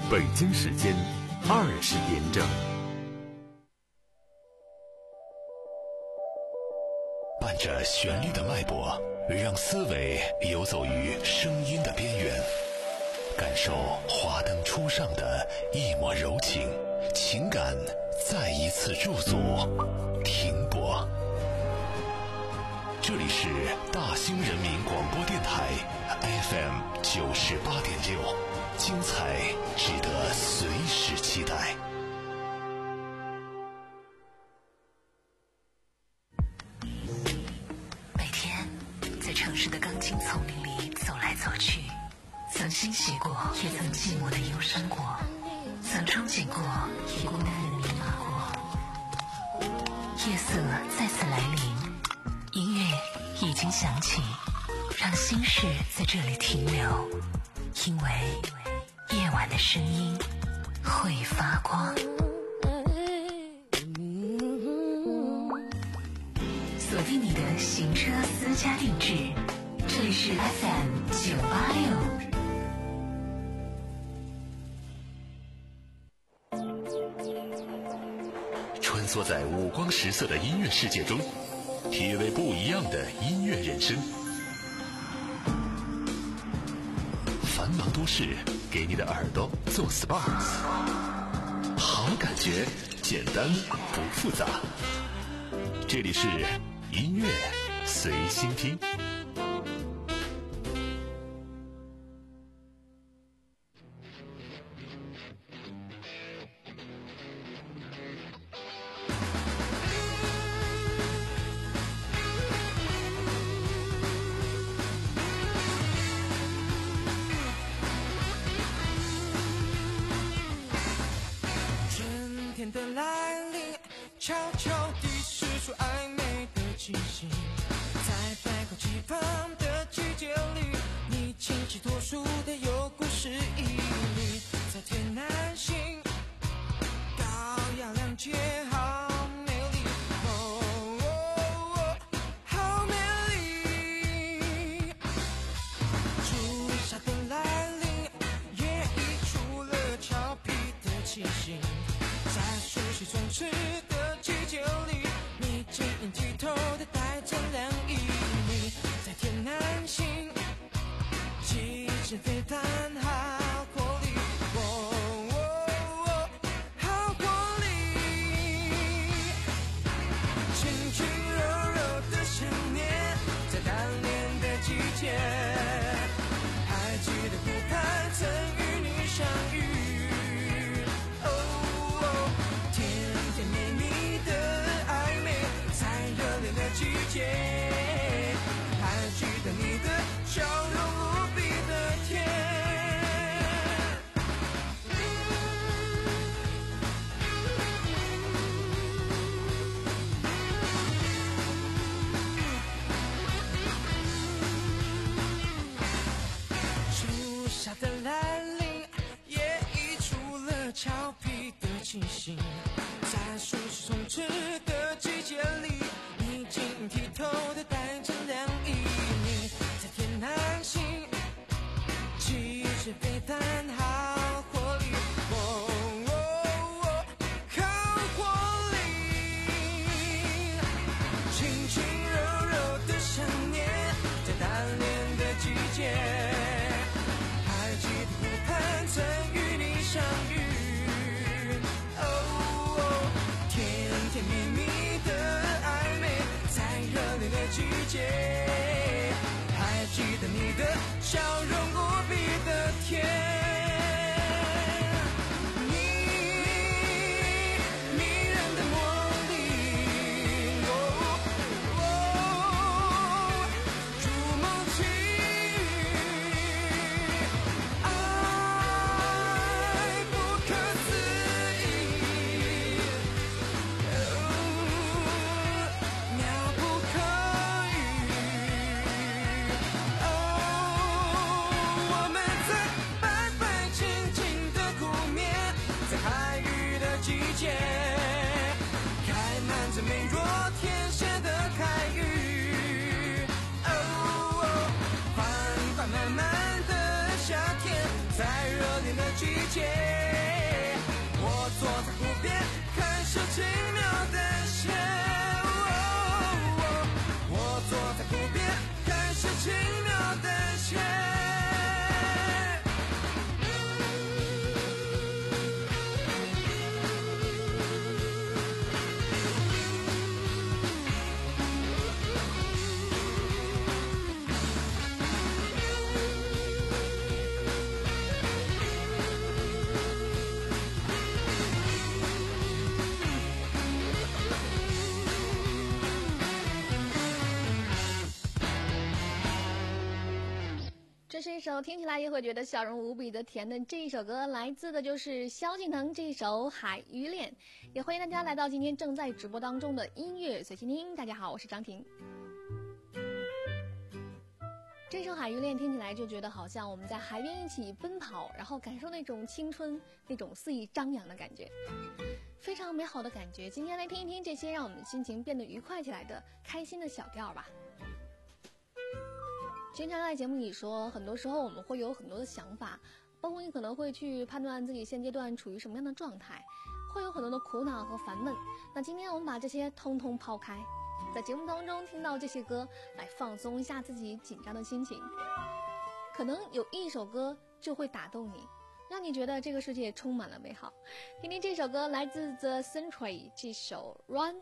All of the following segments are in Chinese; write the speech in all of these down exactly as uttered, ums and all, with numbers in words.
北京时间二十点整。 伴着旋律的脉搏，让思维游走于声音的边缘，感受华灯初上的一抹柔情，情感再一次驻足停泊。这里是大兴人民广播电台 F M 九十八点六，精彩值得随时期待。 每天在城市的钢筋丛林里走来走去，曾欣喜过，也曾寂寞的忧伤过，曾憧憬过，也孤单的迷茫过。夜色再次来临，音乐已经响起，让心事在这里停留，因为夜晚的声音会发光。锁定你的行车私家定制，这里是 F M 九八六。 穿梭在五光十色的音乐世界中，体味不一样的音乐人生。繁忙都市给你的耳朵做 S P A， 好感觉简单不复杂。这里是音乐随心听。 春天的来临，悄悄地释出暧昧的气息，在百花齐放的季节里，你清奇脱俗的有故事意义，在天南星高雅亮洁好美丽，哦哦哦，好美丽。初夏的来临，也溢出了俏皮的气息，在熟悉充斥的季节里，你晶莹剔透的带着凉意，你在天南星气质飞弹好活力，哦哦哦，好活力。轻轻柔柔的想念，在当年的季节，还记得湖畔曾与你相遇，季节，还记得你的笑容无比的甜。初夏的来临，也溢出了俏皮的气息，在熟悉充斥的季节里，你晶莹剔透的带着凉意，你在天南星气质飞弹好活力，哦哦哦，好活力。轻轻柔柔的想念，在当年的季节，还记得湖畔曾与你相遇，哦哦，甜甜蜜蜜的暧昧，在热烈的季节，还记得你的笑容无比的甜。 定的季节。我坐在湖边看手轻描淡写，我坐在湖边看手轻描淡写。 这是一首听起来也会觉得笑容无比的甜的这一首歌，来自的就是萧敬腾这一首《海与恋》。也欢迎大家来到今天正在直播当中的音乐随心听。大家好，我是张婷。这首《海与恋》听起来就觉得好像我们在海边一起奔跑，然后感受那种青春，那种肆意张扬的感觉，非常美好的感觉。今天来听一听这些让我们心情变得愉快起来的开心的小调吧。经常在节目里说，很多时候我们会有很多的想法，包括你可能会去判断自己现阶段处于什么样的状态，会有很多的苦恼和烦闷。那今天我们把这些通通抛开，在节目当中听到这些歌，来放松一下自己紧张的心情。可能有一首歌就会打动你，让你觉得这个世界充满了美好。听听这首歌，来自 The Century 这首 Run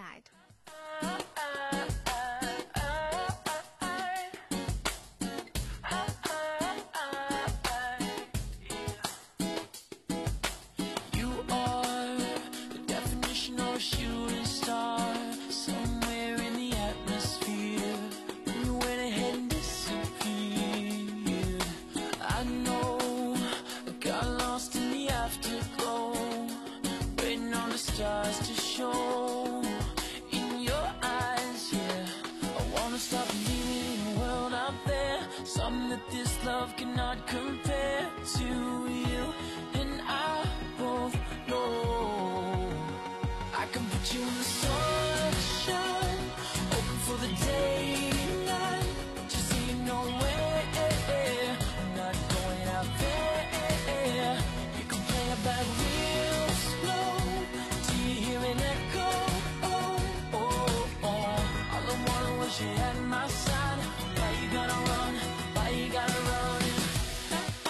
Ahead。Shooting star somewhere in the atmosphere, and you went ahead and disappeared. I know I got lost in the afterglow, waiting on the stars to show in your eyes. Yeah, I wanna stop believing in a world out there, something that this love cannot compare to. You and I both know I can put you in the sunshine, open for the day and night, just so you know where I'm not going out there. You can play it back real slow till you hear an echo. Oh, oh, oh. All I wanted was you at my side. Why you gotta run? Why you gotta run?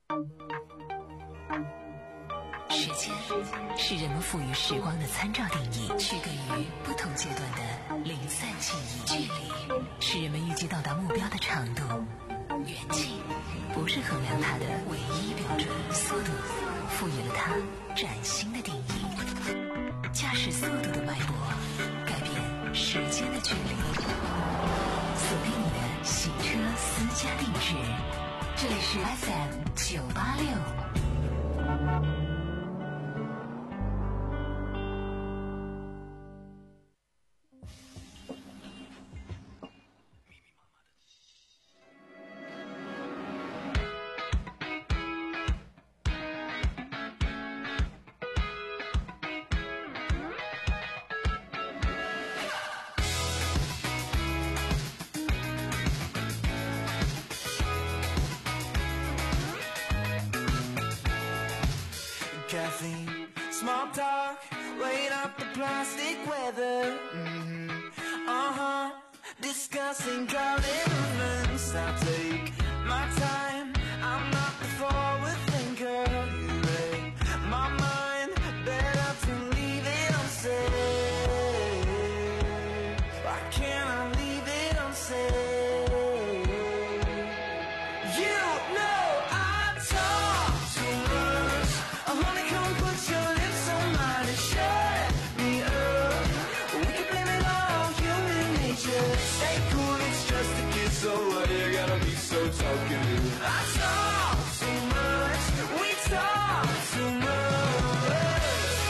时间是人们赋予时光的参照定义，区隔于不同阶段的零散记忆。距离是人们预计到达目标的长度，远近不是衡量它的唯一标准，速度赋予了它崭新的定义。驾驶速度的脉搏，改变时间的距离。锁定你的行车私家定制，这里是 F M 九八六。 Caffeine, small talk, weighing up the plastic weather. Mm-hmm. Uh-huh. Discussing calling movements. I take my time. I'm not the forward thinker. You read my mind. Better to leave it unsaid. Why can't I leave it unsaid? You know I talk too much. Honey, come put your lips on mine and shut me up. We can blame it all on human nature. Stay cool, it's just a kiss, so why you gotta be so talkative? I talk too much, we talk too much.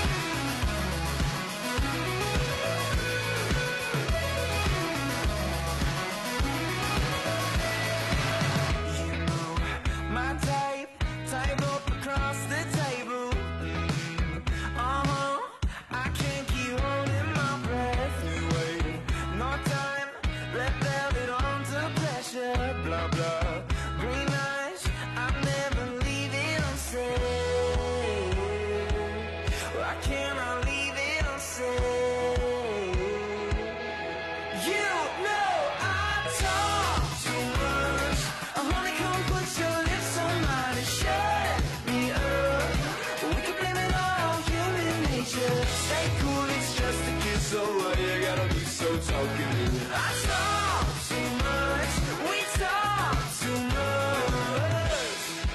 You know my type, type up across the table. Uh-huh, I can't keep holding my breath. You wait, no time, red velvet on to pleasure. Blah, blah, green eyes, I never leave it unsaid. Why can't I leave it unsaid? You know I talk too much. Honey, come put your lips on mine and shut me up. We can blame it all on human nature. Stay cool, it's just a kiss, so why you gotta be so talkative? I talk too much, we talk too much.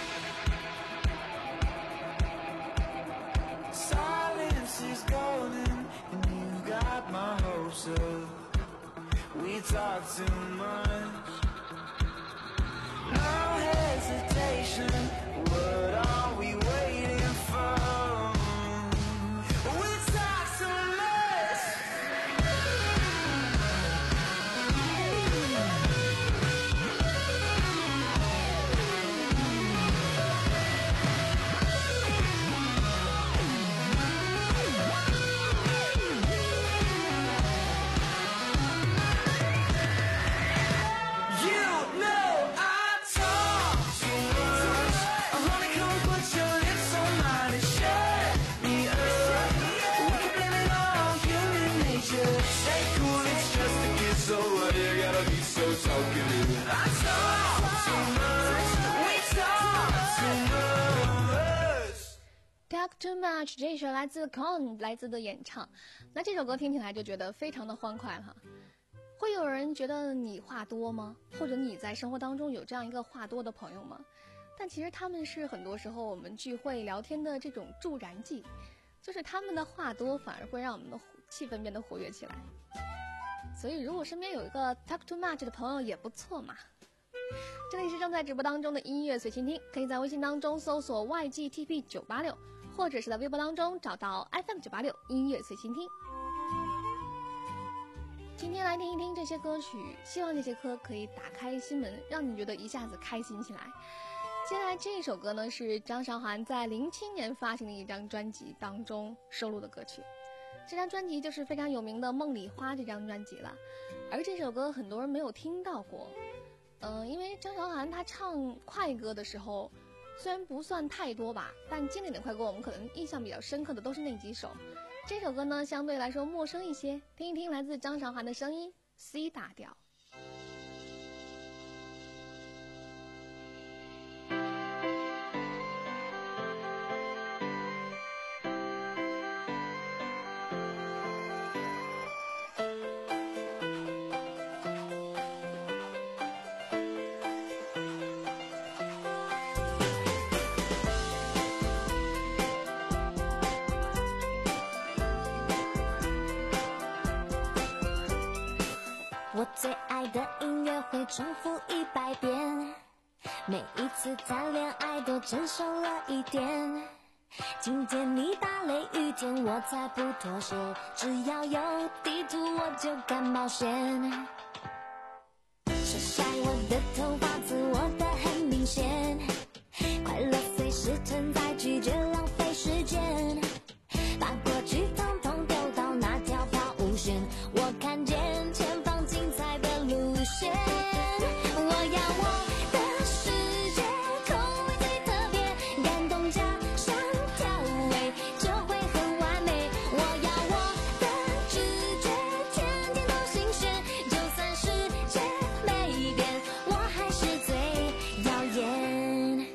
Silence is golden, and you got my hopes up. We talk too much. No hesitation, what are we waiting for? We talk too much. You know I talk too much. Honey, come put your lips on mine and shut me up. We can blame it all on human nature. Stay cool, it's just a kiss, so why you gotta be so talkative? I talk too much, we talk too much. Talk Too Much 这一首来自 Con 来自的演唱，那这首歌听起来就觉得非常的欢快哈。会有人觉得你话多吗？或者你在生活当中有这样一个话多的朋友吗？但其实他们是很多时候我们聚会聊天的这种助燃剂，就是他们的话多反而会让我们的气氛变得活跃起来。所以如果身边有一个 Talk Too Much 的朋友也不错嘛。这里是正在直播当中的音乐随心听，可以在微信当中搜索 Y G T P 九八六，或者是在微博当中找到 F M 九八六音乐随心听。今天来听一听这些歌曲，希望这些歌可以打开心门，让你觉得一下子开心起来。接下来这首歌呢，是张韶涵在零七年发行的一张专辑当中收录的歌曲，这张专辑就是非常有名的《梦里花》这张专辑了。而这首歌很多人没有听到过，嗯、呃，因为张韶涵她唱快歌的时候虽然不算太多吧，但经典的快歌我们可能印象比较深刻的都是那几首。这首歌呢相对来说陌生一些，听一听来自张韶涵的声音 C 大调。 我最爱的音乐会重复一百遍，每一次谈恋爱都成熟了一点。今天你打雷雨天我才不妥协，只要有地图我就敢冒险。晒晒我的头发，自我的很明显，快乐随时存在，拒绝浪费时间，把过去统统丢到那条抛物线，我看见前方精彩的路线。我要我的世界口味最特别，感动加上调味就会很完美。我要我的直觉天天都新鲜，就算世界没变我还是最耀眼。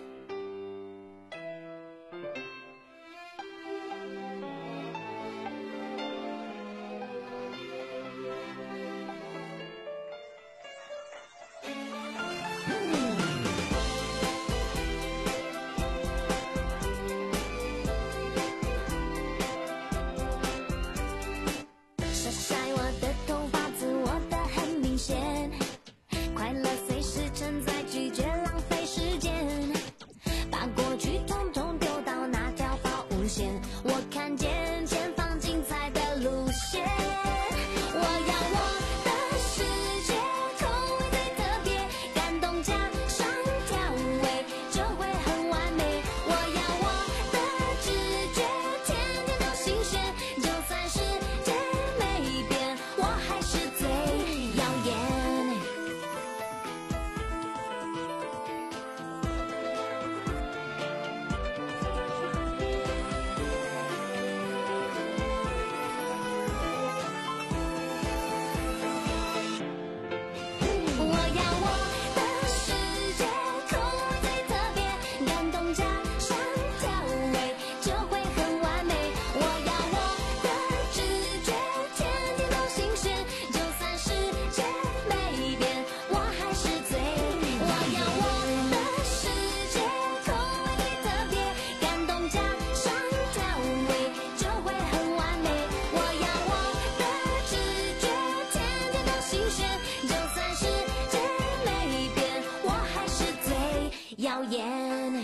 晒晒我的头发，自我的很明显，快乐随时存在，拒绝浪费时间，把过去统统丢到那条抛物线，我看见前方精彩的路线。我要我的世界口味最特别，感动加上调味就会很完美。我要我的直觉天天都新鲜，就算世界没变我还是最耀眼。我要我的世界口味最特别，感动加上调味就会很完美。我要我的直觉天天都新鲜，就算世界没变我还是最。我要我的世界口味最特别，感动加上调味就会很完美。我要我的直觉天天都新鲜，就算世界没变我还是最耀眼。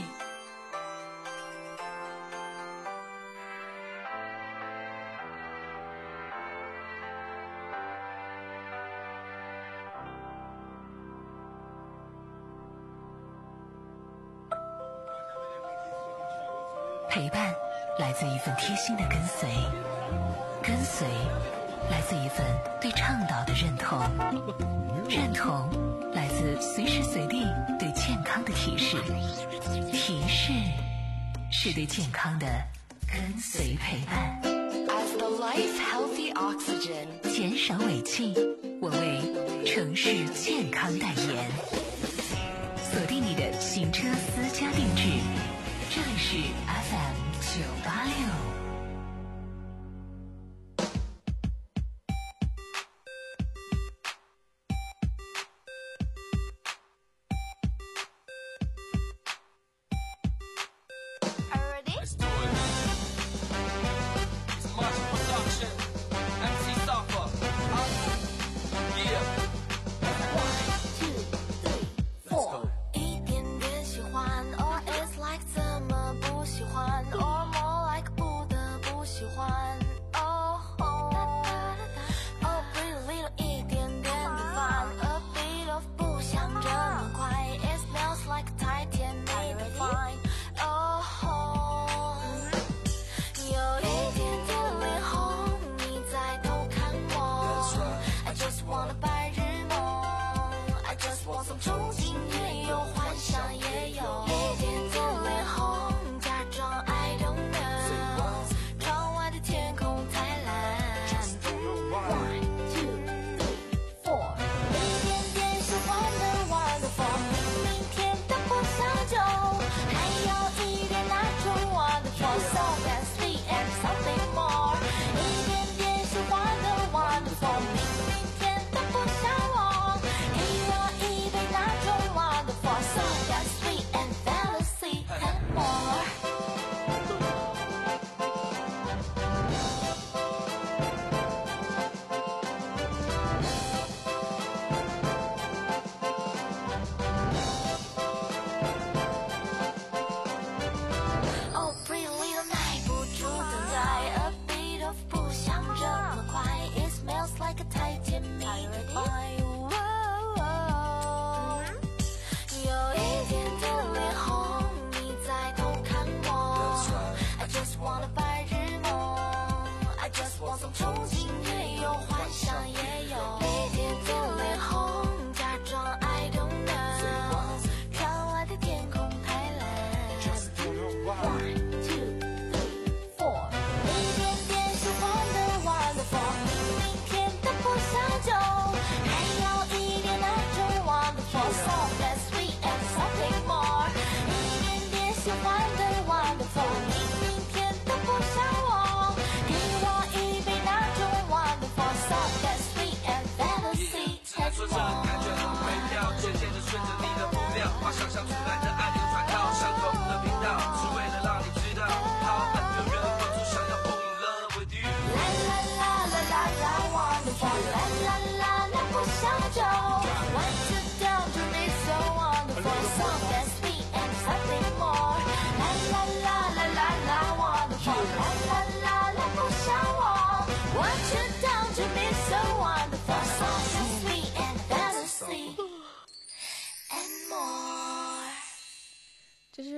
陪伴来自一份贴心的跟随，跟随来自一份对倡导的认同，认同来自随时随地对健康的提示，提示是对健康的跟随陪伴。 As the life healthy oxygen， 减少尾气，我为城市健康代言。锁定你的行车私家定制，这里是 F M 九八六。 一点点喜欢 ，or it's like 怎么不喜欢 ，or more。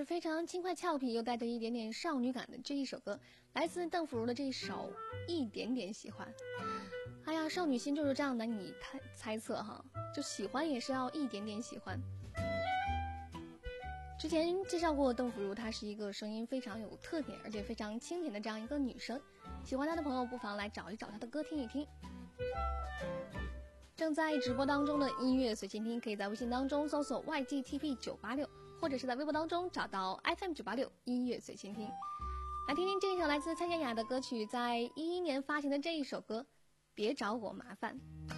非常轻快俏皮又带着一点点少女感的这一首歌，来自邓福如的这一首《一点点喜欢》。哎呀，少女心就是这样难以猜猜测哈，就喜欢也是要一点点喜欢。之前介绍过邓福如，她是一个声音非常有特点而且非常清甜的这样一个女生，喜欢她的朋友不妨来找一找她的歌听一听。正在直播当中的音乐随心听，可以在微信当中搜索 Y G T P 九八六，或者是在微博当中找到 F M 九八六音乐随心听。来听听这一首来自蔡健雅的歌曲，在一一年发行的这一首歌《别找我麻烦》。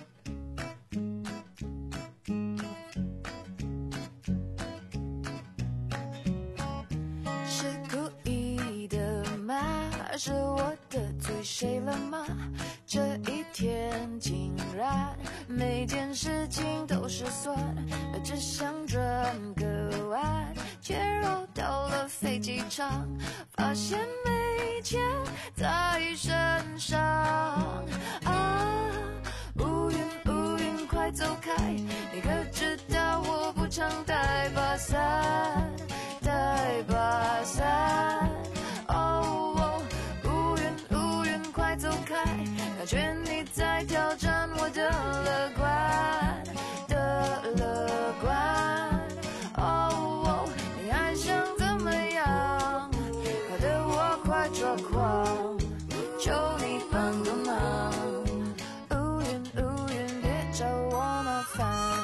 是故意的吗？是我得罪谁了吗？这一天竟然每件事情都失算，只想转个弯，却绕到了飞机场，发现没钱在身上。啊，乌云乌云快走开，你可知道我不常带把伞，带把伞。哦，乌云乌云快走开，感觉你在挑战我的乐观的乐观。哦，你还想怎么样？搞得我快抓狂，求你帮个忙。乌云乌云别找我麻烦。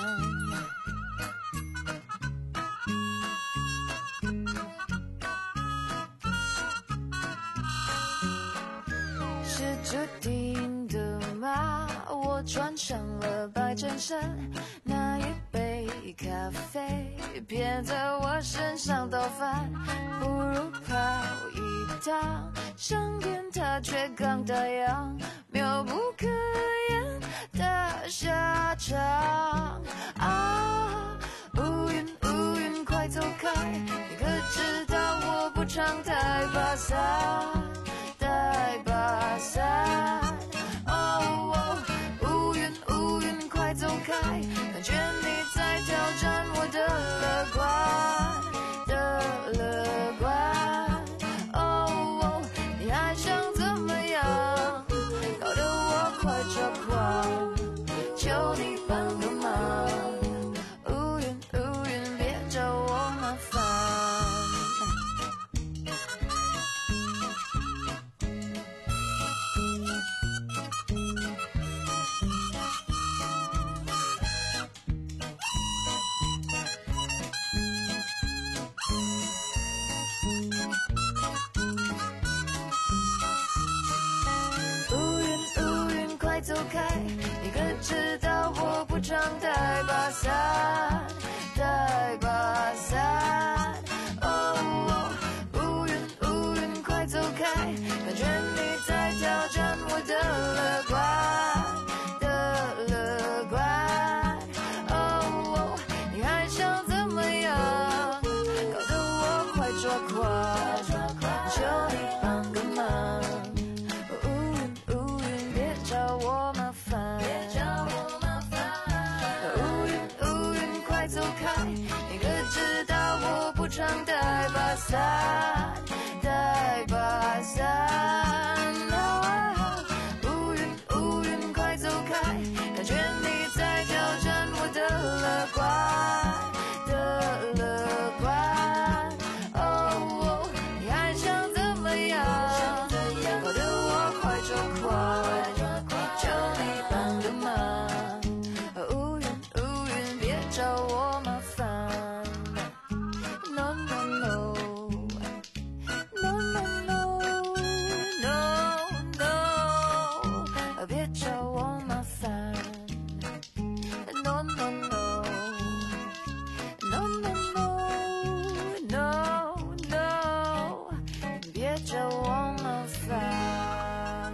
注定的吗？我穿上了白衬衫，那一杯咖啡偏在我身上倒翻，不如跑一趟，上天它却刚打烊，妙不可言的下场。啊，乌云乌云快走开，你可知道我不常带把伞，带把伞。哦，乌云乌云快走开，感觉你在挑战我的乐观的乐观。哦，你还想怎么样？搞得我快抓狂，求你帮个忙。乌云乌云别找我麻烦。走开，你可知道我不常带把伞，带把伞。哦，乌云乌云快走开，感觉你在挑战我的乐观的乐观。哦，你还想怎么样？搞得我快抓狂，求你帮个忙。找我麻烦，别找我麻烦。乌云乌云快走开，你可知道我不常带把伞，带把伞。啊，乌云乌云快走开，感觉你在挑战我的乐观的乐观。哦，你还想怎么样？搞得我快抓狂。求你帮个忙，乌云乌云别找我麻烦。No no no no no no no， 别找我麻烦。No no no no no no no， 别找我麻烦。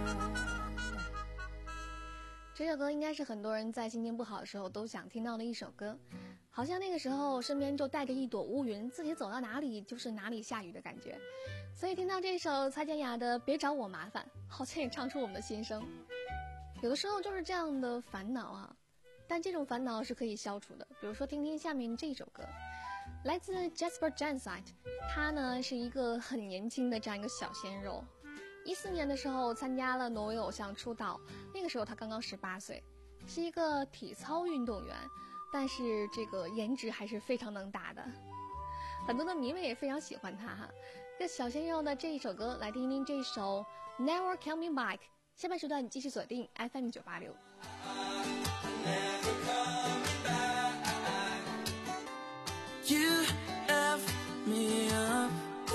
这首歌应该是很多人在心情不好的时候都想听到的一首歌，好像那个时候身边就带着一朵乌云，自己走到哪里就是哪里下雨的感觉。所以听到这首蔡健雅的《别找我麻烦》，好像也唱出我们的心声。有的时候就是这样的烦恼啊，但这种烦恼是可以消除的。比如说听听下面这首歌， 来自 Jasper Jansite， 他呢是一个很年轻的这样一个小鲜肉。一四年的时候参加了挪威偶像出道，那个时候他刚刚十八岁，是一个体操运动员，但是这个颜值还是非常能打的，很多的迷妹也非常喜欢他哈。这小鲜肉的这一首歌，来听听这首 Never Coming Back。下半时段你继续锁定 F M 九八六。 You F me up.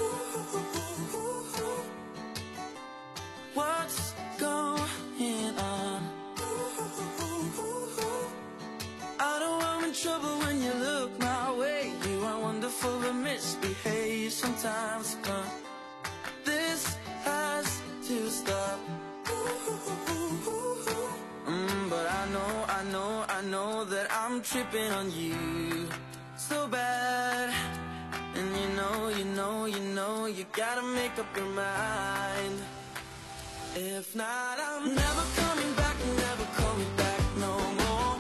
What's going on? I know I'm in trouble when you look my way. You are wonderful but misbehave sometimes, but this has to stop. Mm, but I know, I know, I know that I'm tripping on you so bad. And you know, you know, you know, you gotta make up your mind. If not, I'm never coming back, never coming back no more.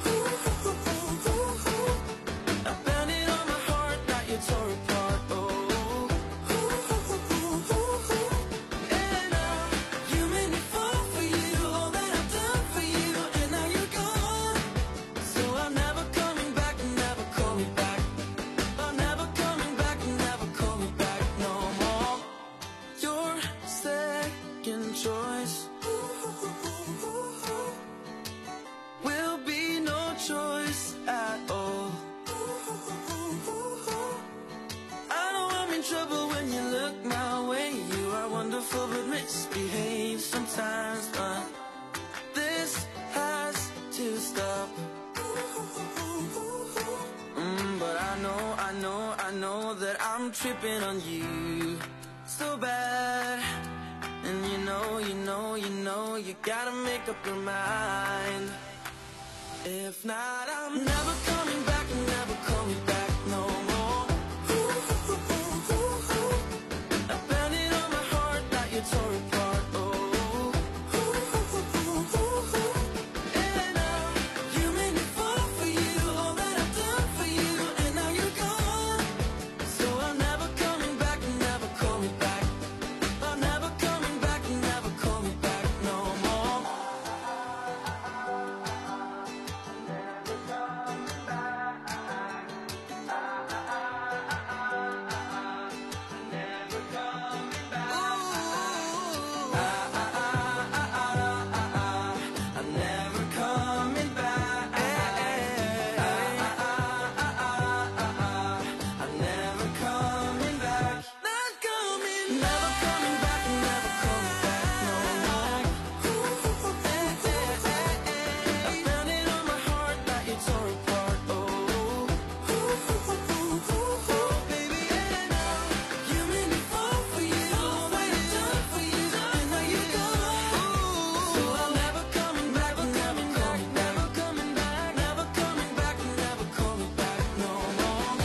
I banded on my heart that you tore apart, oh. And now, you made me fall for you, all that I've done for you, and now you're gone. So I'm never coming back, never coming back. I'm never coming back, never coming back no more. Your second choice will be no choice at all. I know I'm in trouble when you look my way. You are wonderful but misbehave sometimes, but this has to stop. Mm, but I know, I know, I know that I'm tripping on you so bad. And you know, you know, you know, you gotta make up your mind. If not, I'm never coming back, never coming back no more. I banded on my heart that you tore apart, oh. And now, you made me fall for you, all that I've done for you, and now you're gone. So I'm never coming back, never coming back. I'm never coming back, never coming back no more. I'm never coming back. I'm never coming back. Not coming, never coming back, never coming back no more. I found it on my heart that you tore apart, oh. Baby, and now you made me fall for you, all that I've done for you, and now you're gone. So I'm never coming back, never coming, never coming back, never coming back, never coming back no more.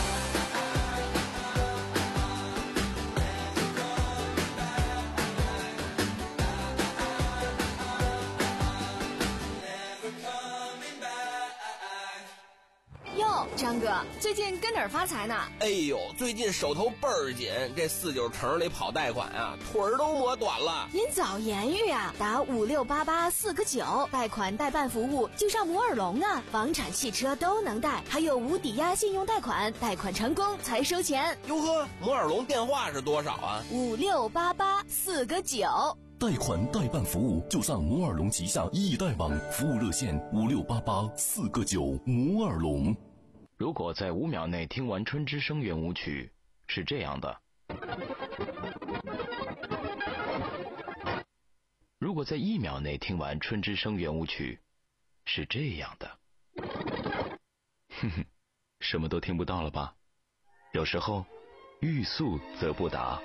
Never coming back. 哟，张哥，最近跟哪儿发财呢？ 哎呦，最近手头倍儿紧，这四九城里跑贷款啊，腿儿都磨短了。 您早言语啊，打五六八八四个九，贷款代办服务就上摩尔龙啊，房产、汽车都能贷，还有无抵押信用贷款，贷款成功才收钱。 哟呵，摩尔龙电话是多少啊？ 五六八八四个九。 贷款代办服务就上摩尔龙旗下易贷网，服务热线五六八八四个九。摩尔龙。 如果在五秒内听完春之声圆舞曲，是这样的；如果在一秒内听完春之声圆舞曲，是这样的。哼哼，什么都听不到了吧？有时候，欲速则不达。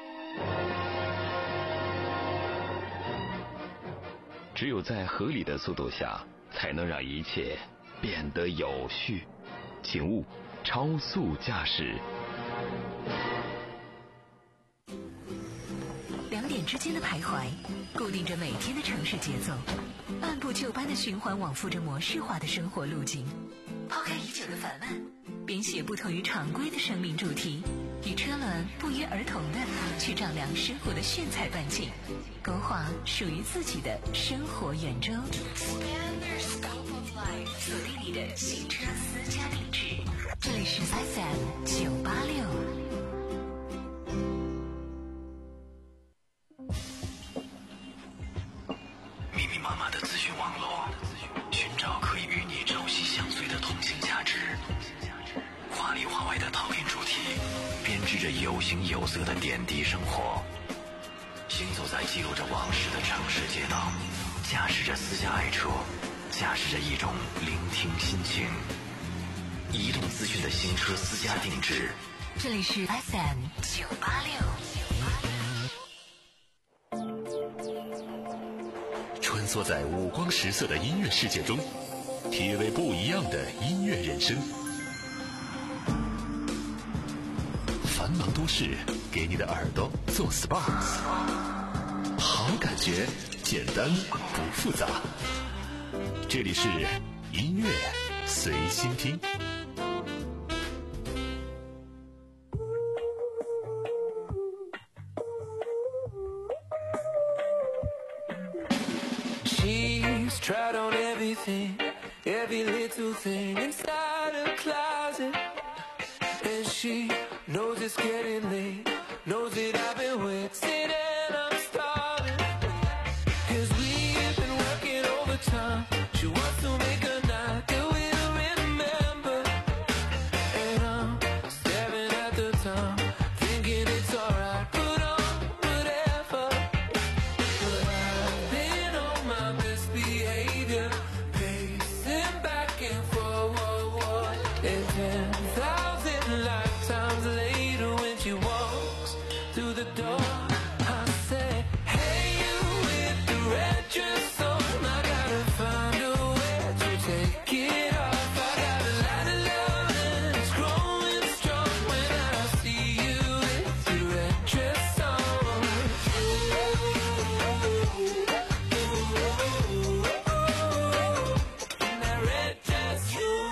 只有在合理的速度下，才能让一切变得有序。请勿超速驾驶。 两点之间的徘徊，固定着每天的城市节奏，按部就班的循环往复着模式化的生活路径。抛开已久的烦闷， 编写不同于常规的生命主题，与车轮不约而同的去丈量生活的炫彩半径，勾画属于自己的生活圆周。锁定你的行车私家定制，这里是 F M 九八六。 密密麻麻的资讯网络，寻找可以与你朝夕相随的同性价值。华里华外的讨厌主题，编织着有形有色的点滴生活。行走在记录着往事的城市街道，驾驶着私家爱车，驾驶着一种聆听心情。移动资讯的行车私家定制， 这里是 F M 九八六。 穿梭在五光十色的音乐世界中，体味不一样的音乐人生。繁忙都市，给你的耳朵做 S P A， 好感觉，简单不复杂。这里是音乐随心听。 She's tried on everything, every little thing inside her closet. And she knows it's getting late, knows that I've been waiting and I'm starving. Cause we've been working overtime. She wants to make a night that we'll remember. And I'm staring at the time, thinking it's alright, put on whatever. But I've been on my best behavior, pacing back and forward. And ten thousand lifetimes later when she walks through the door, I say, hey, you with the red dress on, I gotta find a way to take it off. I got a lot of love and it's growing strong when I see you with your red dress on. In that red dress,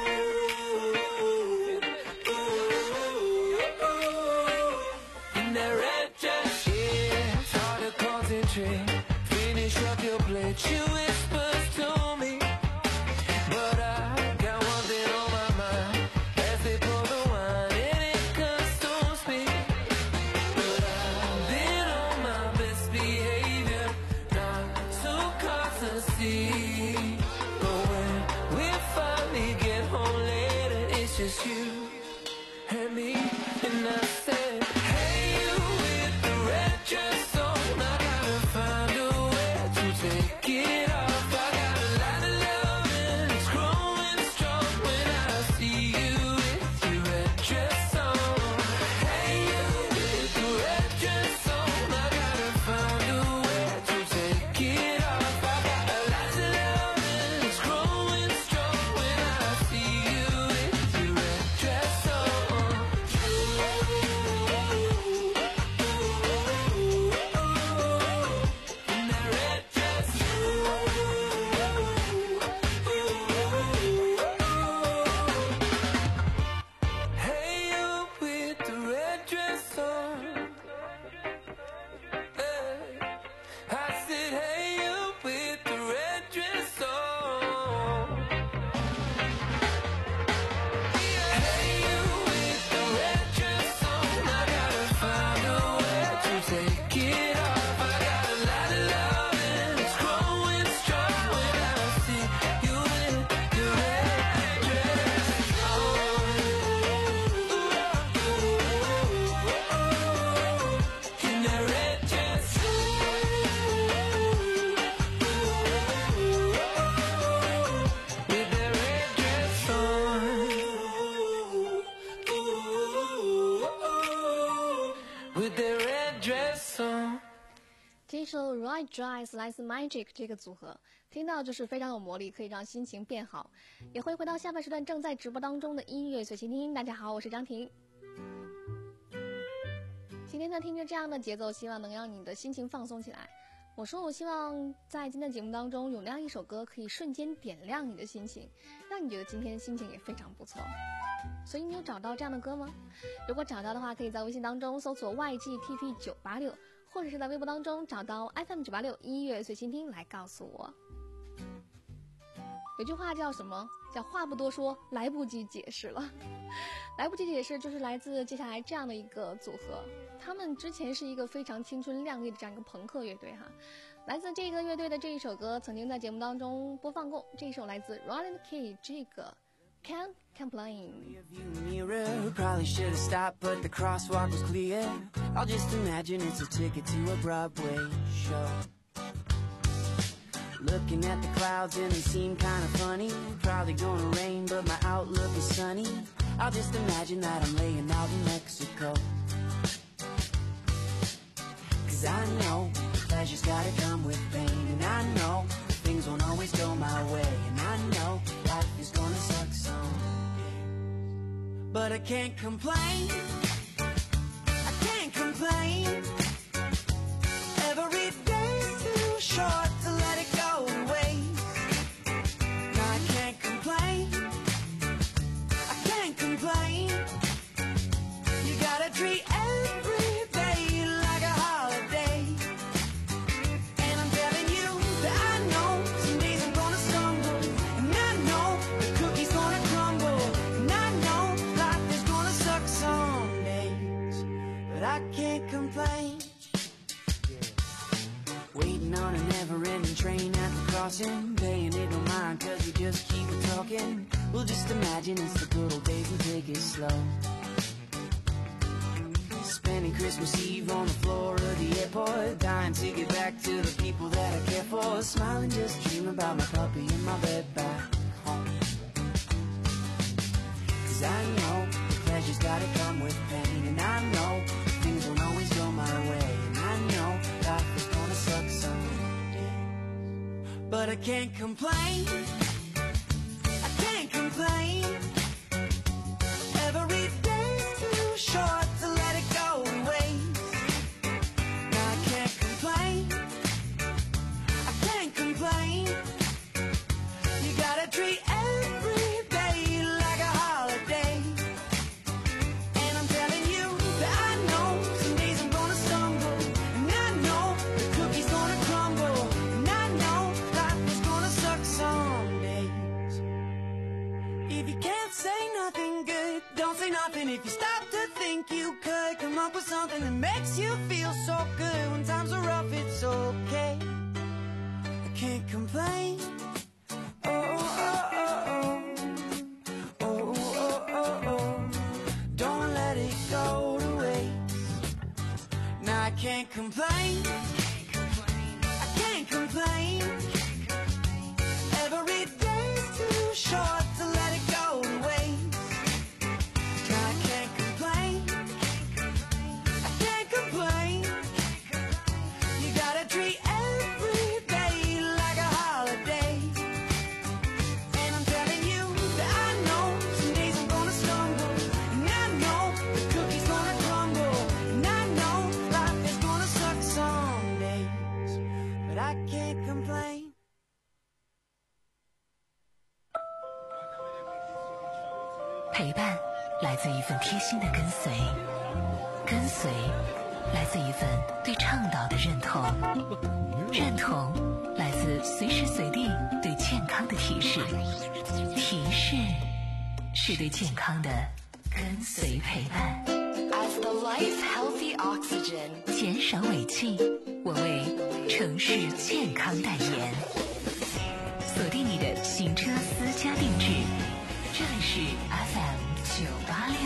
in that red dress, yeah, it's hard to concentrate. Finish up your plate, she whispers to me, but I got one thing on my mind as they pour the wine and it consumes me. But I've been on my best behavior, not to cause a scene. But when we finally get home later, it's just you and me, and I said, hey, you with the red dress on, I gotta find a way to take it off. I got a lot of love and it's growing strong when I see you with your red dress on. Hey, you with the red dress on, I gotta find a way to take it off. I got a lot of love and it's growing strong when I see you with your red dress on. In that red dress, hey, you with the red dress on. Hey, I said, hey, you with the red dress on. Hey, you with the red dress on, I gotta find a way to take it off. I got a lot of love and it's growing strong when I see you with the red dress on. In that red dress, with that red dress on, with that red dress on. 这首 Right Dress 来自 Magic 这个组合，听到就是非常有魔力，可以让心情变好。也会回到下半时段正在直播当中的音乐随心听。大家好，我是张婷。今天呢，听着这样的节奏，希望能让你的心情放松起来。 我说我希望在今天的节目当中有那样一首歌可以瞬间点亮你的心情，让你觉得今天心情也非常不错。所以你有找到这样的歌吗？如果找到的话，可以在微信当中搜索 Y G T P 九八六，或者是在微博当中找到 F M 九八六音乐随心听来告诉我。有句话叫什么？叫话不多说，来不及解释了。来不及解释就是来自接下来这样的一个组合，他们之前是一个非常青春靓丽的这样一个朋克乐队哈。来自这个乐队的这一首歌曾经在节目当中播放过，这一首来自 Roland Key 这个 Can't Complain。 Mirror, probably should have stopped, but the crosswalk was clear. I'll just imagine it's a ticket to a Broadway show. Looking at the clouds and they seem kind of funny. Probably gonna rain, but my outlook is sunny. I'll just imagine that I'm laying out in Mexico. Cause I know pleasure's gotta come with pain. And I know things won't always go my way. And I know life is gonna suck someday. But I can't complain. I can't complain. Every day's too short to let it go to waste. No, I can't complain. I can't complain. You gotta treat every day like a holiday. And I'm telling you that I know some days I'm gonna stumble. And I know the cookie's gonna crumble. And I know life is gonna suck some days. But I can't complain. Waiting on a never-ending train at the crossing. Paying it no mind cause we just keep talking. We'll just imagine it's the good old days and take it slow. Spending Christmas Eve on the floor of the airport. Dying to get back to the people that I care for. Smiling, just dreaming about my puppy in my bed back home. Cause I know pleasure's gotta come with pain. And I know things won't always go my way. And I know life is gonna suck someday. But I can't complain. I can't complain. Every day's too short to let it go to waste. Now I can't complain. I can't complain. You gotta treat every day like a holiday. And I'm telling you that I know some days I'm gonna stumble. And I know the cookie's gonna crumble. And I know life is gonna suck some days. If you can't say nothing good, don't say nothing. If you stop to think you could come up with something that makes you feel so good. When times are rough, it's okay. I can't complain. Oh, oh, oh, oh. Oh, oh, oh, oh. Don't let it go to waste. Now I can't complain. I can't complain. Every day's too short to let it go to waste. Now I can't complain. I can't complain. You gotta treat every day like a holiday. And I'm telling you that I know some days I'm gonna stumble. And I know the cookie's gonna crumble. And I know life is gonna suck some days. But I can't complain. 陪伴来自一份贴心的跟随，跟随来自一份对倡导的认同，认同来自随时随地对健康的提示，提示是对健康的跟随陪伴。 As the life healthy oxygen， 减少尾气，我为城市健康代言。锁定你的行车私家定制，这里是 F M 九八六。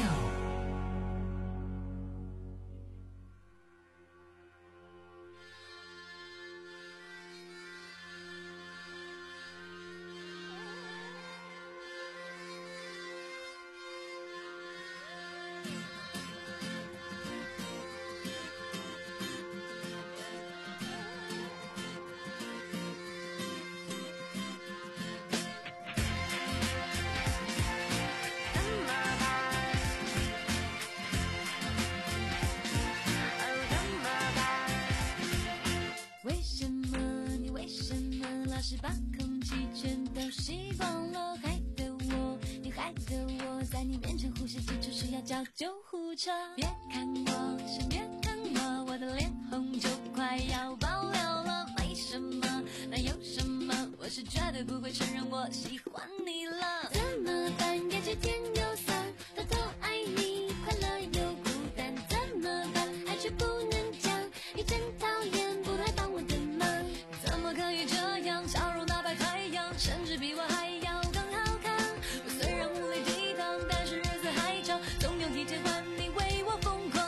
是把空气全都吸光了，害得我，你害得我在你面前呼吸急促需要叫救护车。别看我，先别看我，我的脸红就快要爆了了。没什么，那有什么？我是绝对不会承认我喜欢你了。怎么办？也许天有酸，偷偷爱你，快乐又孤单。怎么办？爱却不能讲，你真讨厌，不来帮我的忙。怎么可以这样？笑容打败太阳，甚至比我还要更好看。我虽然无力抵抗，但是日子还长，总有一天换你为我疯狂。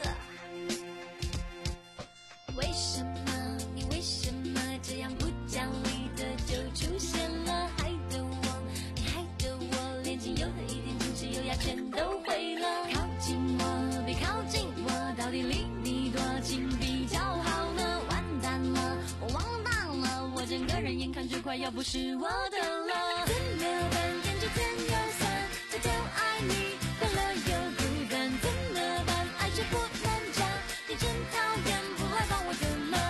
为什么？你为什么这样不讲理的就出现了？害得我，你害得我，连仅有的一点矜持优雅全都毁了。靠近我，别靠近我，到底离你多近比较好呢？完蛋了，我忘了办了，我整个人眼看就快要不是我的了。怎么办？眼就天有酸，偷偷爱你，快乐又孤单。怎么办？爱却不能讲，你真讨厌，不来帮我的忙。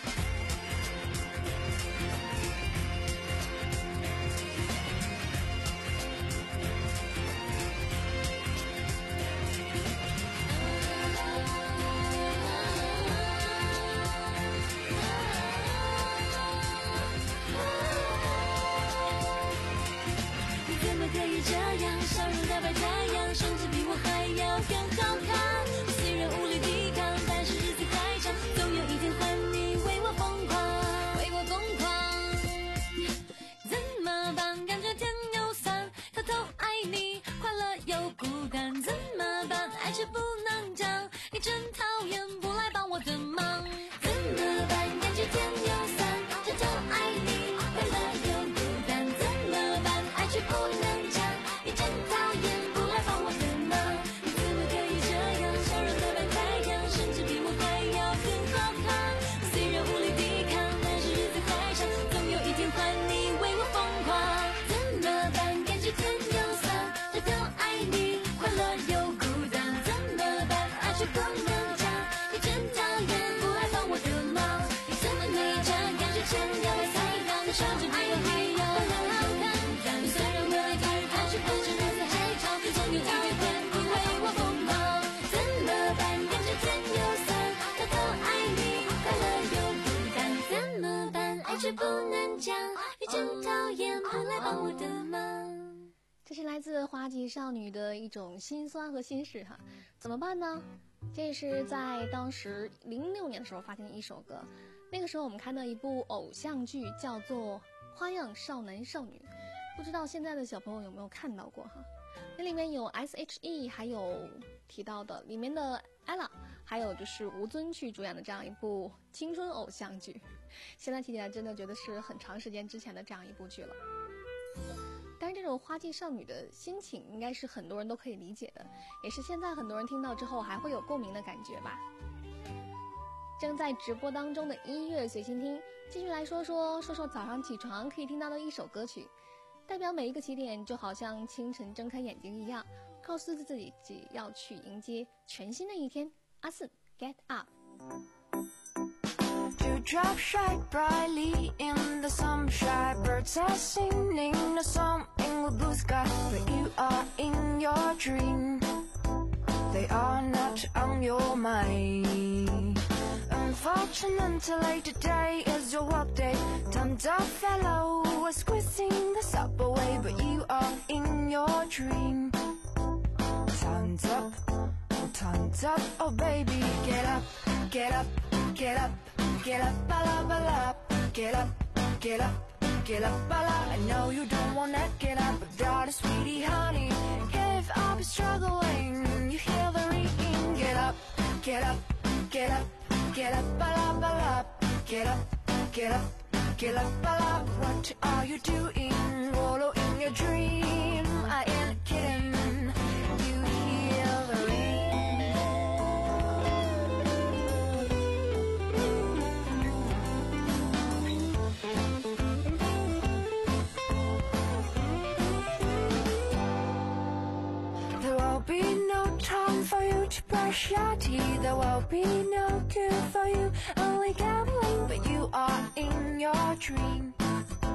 你怎么可以这样？笑容打败太阳，甚至比我还要更好看。虽然无力抵抗，但是日子还长，总有一天换你为我疯狂，为我疯狂。怎么办？感觉天有酸，偷偷爱你，快乐又孤单。怎么办？爱却不能讲，你真讨厌，不来帮我的忙。怎么办？感觉天有酸，偷偷爱你，快乐又孤单。怎么办？爱却不能讲，你真讨厌，不来帮我的忙。你怎么可以这样？笑容打败太阳，甚至比我还要更好看。虽然无力抵抗，但是日子还长，总有一天换你为我疯狂。怎么办？感觉天有酸，偷偷爱你，快乐又孤单。怎么办？爱却不能讲，你真讨厌，不来帮我的忙。你怎么可以这样？感觉天要来太阳，甚至比我还要更好看。虽然无力抵抗，但是日子还长，总有一天换你为我疯狂。怎么办？感觉天有酸，偷偷爱你，快乐又孤单。怎么办？爱却不能讲，你真讨厌，不来帮我的忙。 这是来自花季少女的一种心酸和心事哈，怎么办呢？这是在当时零六年的时候发行的一首歌，那个时候我们看到一部偶像剧叫做《花样少男少女》，不知道现在的小朋友有没有看到过哈？那里面有 S H E， 还有提到的里面的 ella， 还有就是吴尊去主演的这样一部青春偶像剧，现在提起来真的觉得是很长时间之前的这样一部剧了。但是这种花季少女的心情应该是很多人都可以理解的，也是现在很多人听到之后还会有共鸣的感觉吧。正在直播当中的音乐随心听，继续来说说说说早上起床可以听到的一首歌曲，代表每一个起点，就好像清晨睁开眼睛一样，告诉自己要去迎接全新的一天。阿四 Get Dewdrops shine brightly in the sunshine. Birds are singing a song in the blue sky. But you are in your dream. They are not on your mind. Unfortunately, today is your work day. Tons of fellows are squeezing the subway. But you are in your dream. Time's up, oh, time's up, oh baby. Get up, get up, get up.Get up, bala, bala, get up, get up, get up, bala. I know you don't wanna get up, but darling, sweetie, honey, give up struggling. You hear the ringing. Get up, get up, get up, get up, bala, bala. Get up, get up, get up, bala. What are you doing? Wallow in your dream. I ain't kidding. You hear the ring.There will be no time for you to brush your teeth. There will be no cure for you, only gambling. But you are in your dream.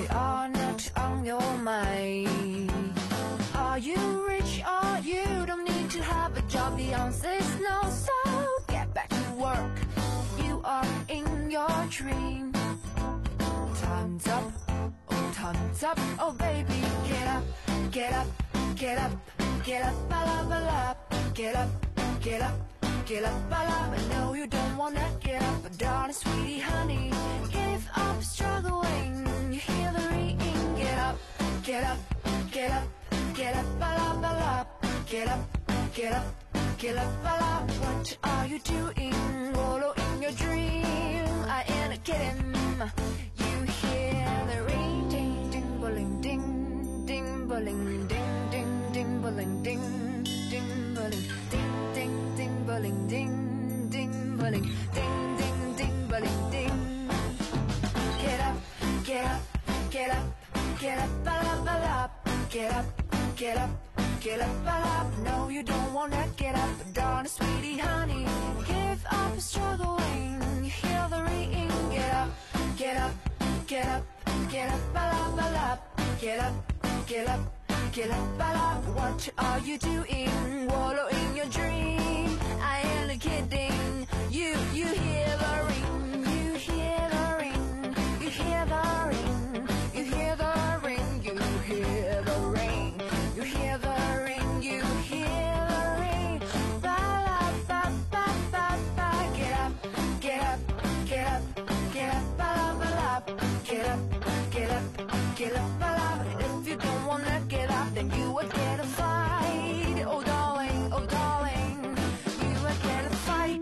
are not on your mind. Are you rich or you don't need to have a job? The answer's no, so get back to work. You are in your dream. Time's up, oh time's up, oh baby, get up, get up, get up, get up, ba la ba la, get up, get up, get up, ba la. I know you don't wanna get up, but darling sweetie honey, give up struggling. You hear the ringing, get up, get up, get up, get up, ba la ba la, get up, get up, get up, ba la. What are you doing? Wallow in your dream. I ain't kidding. You hear the ring, ding, ding, bowling, ding, ding, bowling, ding, ding, ding, bowling, ding, ding, bowling, ding, ding, ding, bowling, ding, ding, bowling, ding, ding, ding, bowling, ding. Get up, get up, get up, get up, ba la ba la. Get up, get up, get up, ba la. No, you don't wanna get up, darling sweetie honey, give up struggling. You hear the ringing, get up, get up, get up, get up, ba la ba la. Get up, get up, get up, ba la. What are you doing? Wallow in your dream. I ain't kidding. You, you hear the ring, you hear the ring, you hear the ring, you hear the ring, you hear the ring, you hear the ring, you hear the ring. Ba la ba ba ba ba. Get up, get up, get up, get up, ba la ba la. Get up, get up, get up, ba la. If you don't wanna get up, then you would get a fight. Oh darling, oh darling, you would get a fight.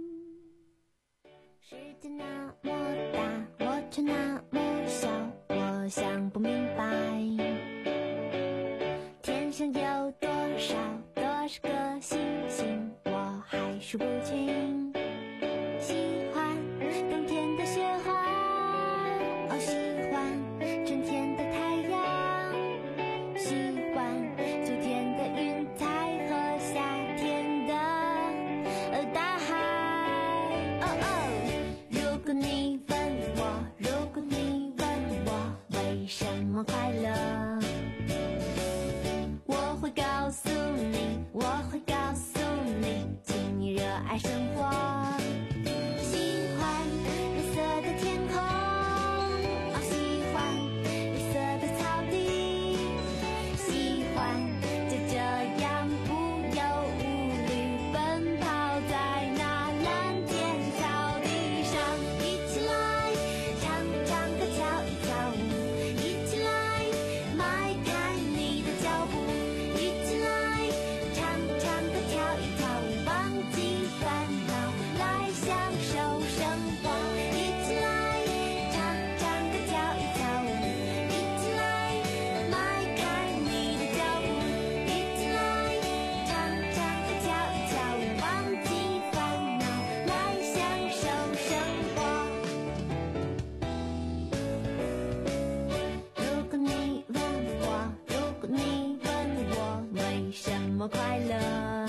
世界那么大，我却那么小，我想不明白，天上有多少多少个星星，我还数不清。喜欢冬天的雪花，哦，喜欢春天的太阳，喜欢秋天的云彩和夏天的呃大海。哦哦，如果你问我，如果你问我为什么快乐，我会告诉你，我会告诉你，请你热爱生活。喜欢绿色的天空，哦，喜欢绿色的草地，喜欢就这样无忧无虑奔跑在那蓝天草地上，一起来唱唱歌跳一跳舞，一起来迈开你的脚步，一起来唱唱歌跳一跳舞，忘记烦恼来享受生活，一起来唱唱歌跳一跳舞，一起来迈开你的脚步，一起来唱唱歌跳一跳舞，忘记烦恼来享受生活。如果你问我，如果你问我为什么快乐，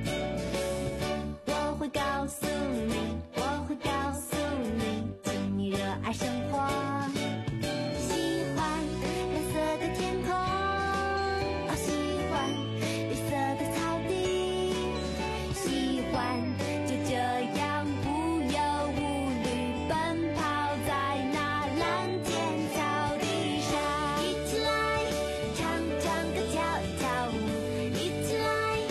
我会告诉你，我会告诉你，请你热爱生活。喜欢蓝色的天空，哦，喜欢绿色的草地，喜欢就这样无忧无虑奔跑在那蓝天草地上，一起来唱唱歌跳一跳舞，一起来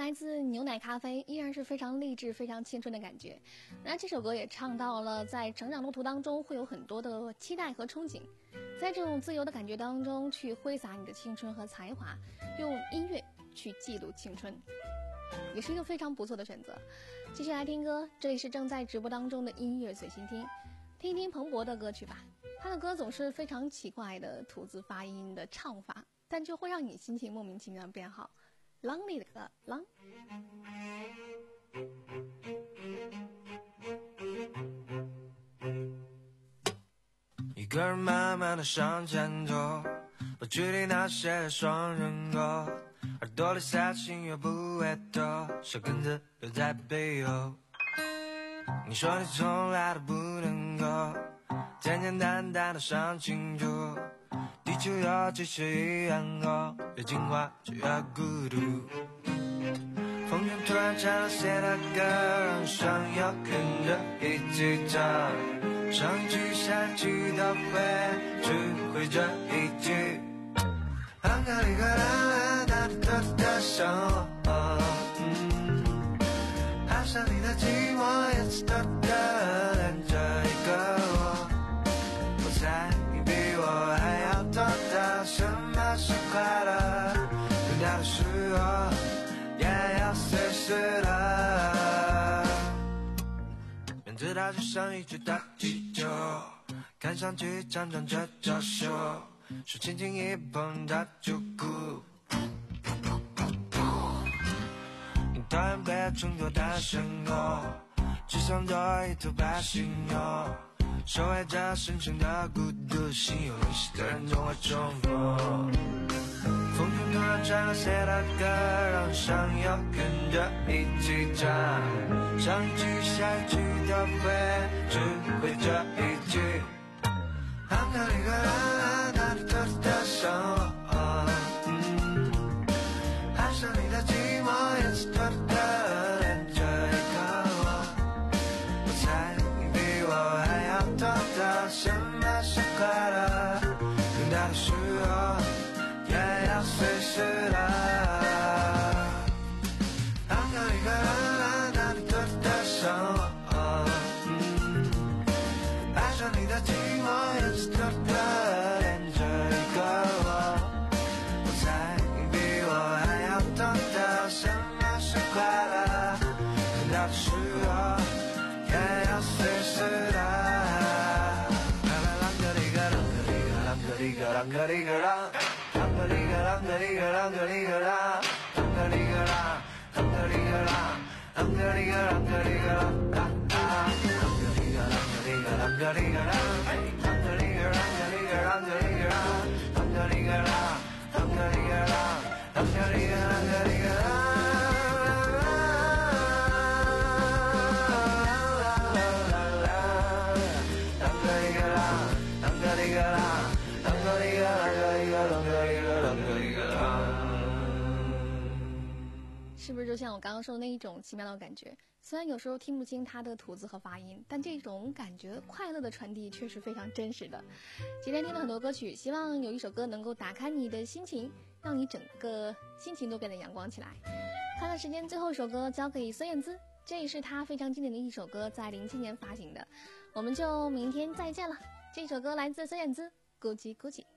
来自牛奶咖啡，依然是非常励志非常青春的感觉。那这首歌也唱到了在成长路途当中会有很多的期待和憧憬，在这种自由的感觉当中去挥洒你的青春和才华，用音乐去记录青春，也是一个非常不错的选择。继续来听歌，这里是正在直播当中的音乐随心听，听听彭博的歌曲吧。他的歌总是非常奇怪的吐字发音的唱法，但就会让你心情莫名其妙的变好。狼里的歌，狼。 一个人慢慢的向前走，不距离那些双人歌，耳朵里塞进越不会多，小根子留在背后。你说你从来都不能够简简单单的想清楚，地球有几十亿人口，越进化就越孤独。风筝突然唱了谁的歌，让想要跟着一起唱，上一句下一句都会，只会这一句。安格里格拉那的的生活，嗯，爱上你的寂寞，也是的的连着一个我。我猜你比我还要懂得什么是快乐，更大的时候也要随时的。面对它就像一只大气球，看上去常常这娇羞，手轻轻一碰它就哭。你讨厌被衬托的生活，只想做一头白犀牛，守卫着深深的孤独，心有灵犀的人总会重逢。风筝突然唱了谁的歌，让人想要跟着一起唱，上一句下一句都会，只会这一句。安格里格拉那里的的生活，嗯，爱上你的寂寞，也是的的连着一个我。我猜你比我还要懂得什么是快乐，更大的时候也要随时的。安格里格拉那里的的生活，嗯，爱上你的寂寞，也是的的连着一个我。我猜你比我还要懂得什么是快乐，更大的时候也要随时的。啷个里个啷个里个啷个里个啷个里个啷。啷个里个啷个里个啷个里个啷，啷个里个啷，啷个里个啷，啷个里个啷个里个啷，啷个里个啷个里个啷个里个啷，啷个里个啷个里个啷个里个啷，啷个里个啷，啷个里个啷，啷个里个啷个里个啷。 是不是就像我刚刚说的那一种奇妙的感觉？虽然有时候听不清它的吐字和发音，但这种感觉快乐的传递却是非常真实的。今天听了很多歌曲，希望有一首歌能够打开你的心情，让你整个心情都变得阳光起来。看看时间，最后一首歌交给孙燕姿，这也是她非常经典的一首歌，在零七年发行的。我们就明天再见了。这首歌来自孙燕姿，咕叽咕叽。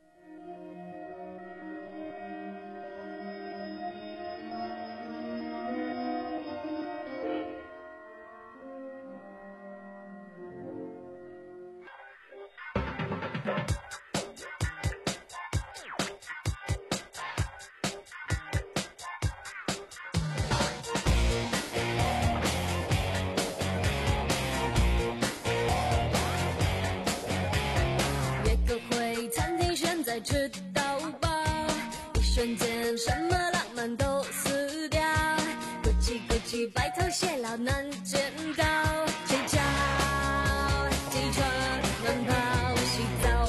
吃到饱，一瞬间什么浪漫都死掉，咕叽咕叽白头偕老难见到，睡觉起床慢跑洗澡，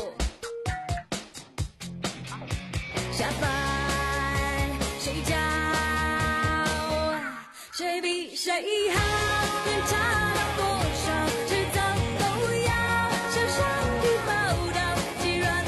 下班睡觉，谁比谁好，能差到多少，迟早都要向上帝报道，既然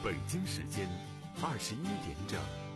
北京时间二十一点整。